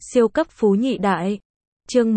Siêu cấp phú nhị đại. Chương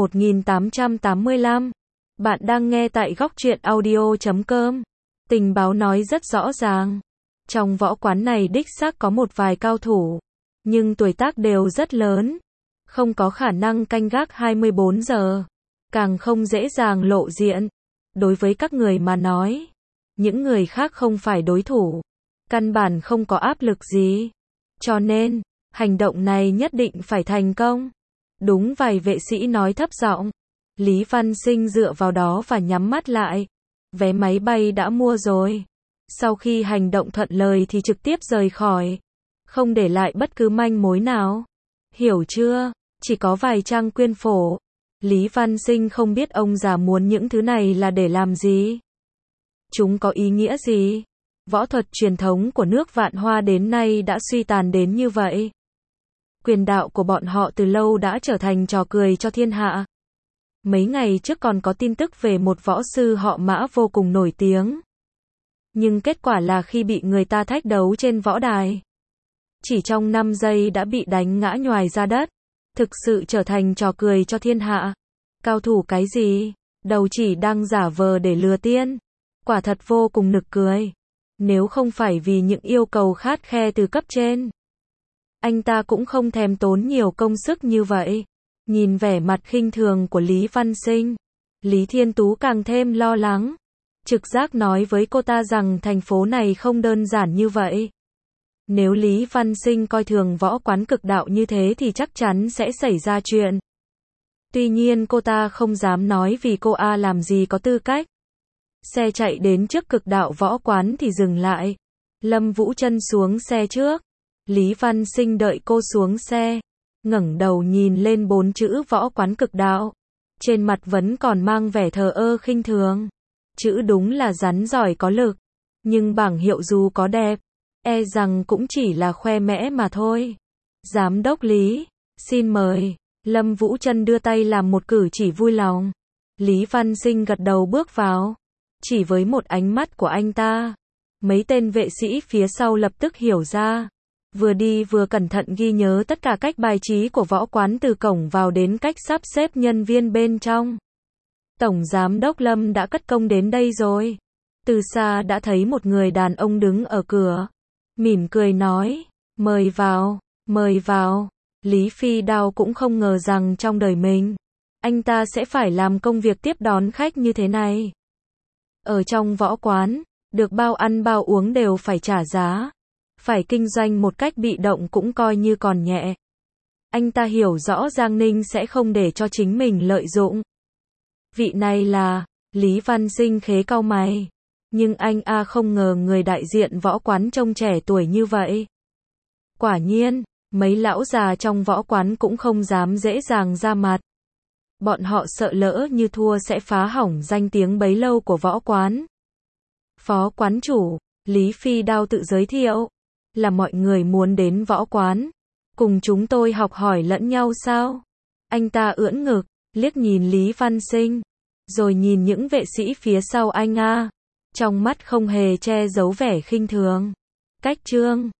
1885. Bạn đang nghe tại góc truyện audio.com. Tình báo nói rất rõ ràng. Trong võ quán này đích xác có một vài cao thủ, nhưng tuổi tác đều rất lớn, không có khả năng canh gác 24 giờ, càng không dễ dàng lộ diện. Đối với các người mà nói, những người khác không phải đối thủ, căn bản không có áp lực gì. Cho nên, hành động này nhất định phải thành công. Đúng, vài vệ sĩ nói thấp giọng. Lý Văn Sinh dựa vào đó và nhắm mắt lại. Vé máy bay đã mua rồi. Sau khi hành động thuận lợi thì trực tiếp rời khỏi, không để lại bất cứ manh mối nào. Hiểu chưa? Chỉ có vài trang quyên phổ. Lý Văn Sinh không biết ông già muốn những thứ này là để làm gì. Chúng có ý nghĩa gì? Võ thuật truyền thống của nước Vạn Hoa đến nay đã suy tàn đến như vậy. Quyền đạo của bọn họ từ lâu đã trở thành trò cười cho thiên hạ. Mấy ngày trước còn có tin tức về một võ sư họ Mã vô cùng nổi tiếng. Nhưng kết quả là khi bị người ta thách đấu trên võ đài, chỉ trong 5 giây đã bị đánh ngã nhoài ra đất. Thực sự trở thành trò cười cho thiên hạ. Cao thủ cái gì? Đầu chỉ đang giả vờ để lừa tiên. Quả thật vô cùng nực cười. Nếu không phải vì những yêu cầu khắt khe từ cấp trên, anh ta cũng không thèm tốn nhiều công sức như vậy. Nhìn vẻ mặt khinh thường của Lý Văn Sinh, Lý Thiên Tú càng thêm lo lắng. Trực giác nói với cô ta rằng thành phố này không đơn giản như vậy. Nếu Lý Văn Sinh coi thường võ quán cực đạo như thế thì chắc chắn sẽ xảy ra chuyện. Tuy nhiên cô ta không dám nói vì cô làm gì có tư cách. Xe chạy đến trước cực đạo võ quán thì dừng lại. Lâm Vũ Trân xuống xe trước. Lý Văn Sinh đợi cô xuống xe, ngẩng đầu nhìn lên 4 chữ võ quán cực đạo. Trên mặt vẫn còn mang vẻ thờ ơ khinh thường. Chữ đúng là rắn giỏi có lực, nhưng bảng hiệu dù có đẹp, e rằng cũng chỉ là khoe mẽ mà thôi. Giám đốc Lý, xin mời. Lâm Vũ Trân đưa tay làm một cử chỉ vui lòng. Lý Văn Sinh gật đầu bước vào. Chỉ với một ánh mắt của anh ta, mấy tên vệ sĩ phía sau lập tức hiểu ra. Vừa đi vừa cẩn thận ghi nhớ tất cả cách bài trí của võ quán từ cổng vào đến cách sắp xếp nhân viên bên trong. Tổng giám đốc Lâm đã cất công đến đây rồi. Từ xa đã thấy một người đàn ông đứng ở cửa, mỉm cười nói, mời vào, mời vào. Lý Phi Đao cũng không ngờ rằng trong đời mình, anh ta sẽ phải làm công việc tiếp đón khách như thế này. Ở trong võ quán, được bao ăn bao uống đều phải trả giá. Phải kinh doanh một cách bị động cũng coi như còn nhẹ. Anh ta hiểu rõ Giang Ninh sẽ không để cho chính mình lợi dụng. Vị này là, Lý Văn Sinh khế cau mày. Nhưng anh không ngờ người đại diện võ quán trông trẻ tuổi như vậy. Quả nhiên, mấy lão già trong võ quán cũng không dám dễ dàng ra mặt. Bọn họ sợ lỡ như thua sẽ phá hỏng danh tiếng bấy lâu của võ quán. Phó quán chủ, Lý Phi Đao tự giới thiệu. Là mọi người muốn đến võ quán, cùng chúng tôi học hỏi lẫn nhau sao? Anh ta ưỡn ngực, liếc nhìn Lý Văn Sinh, rồi nhìn những vệ sĩ phía sau anh trong mắt không hề che giấu vẻ khinh thường. Cách Trương,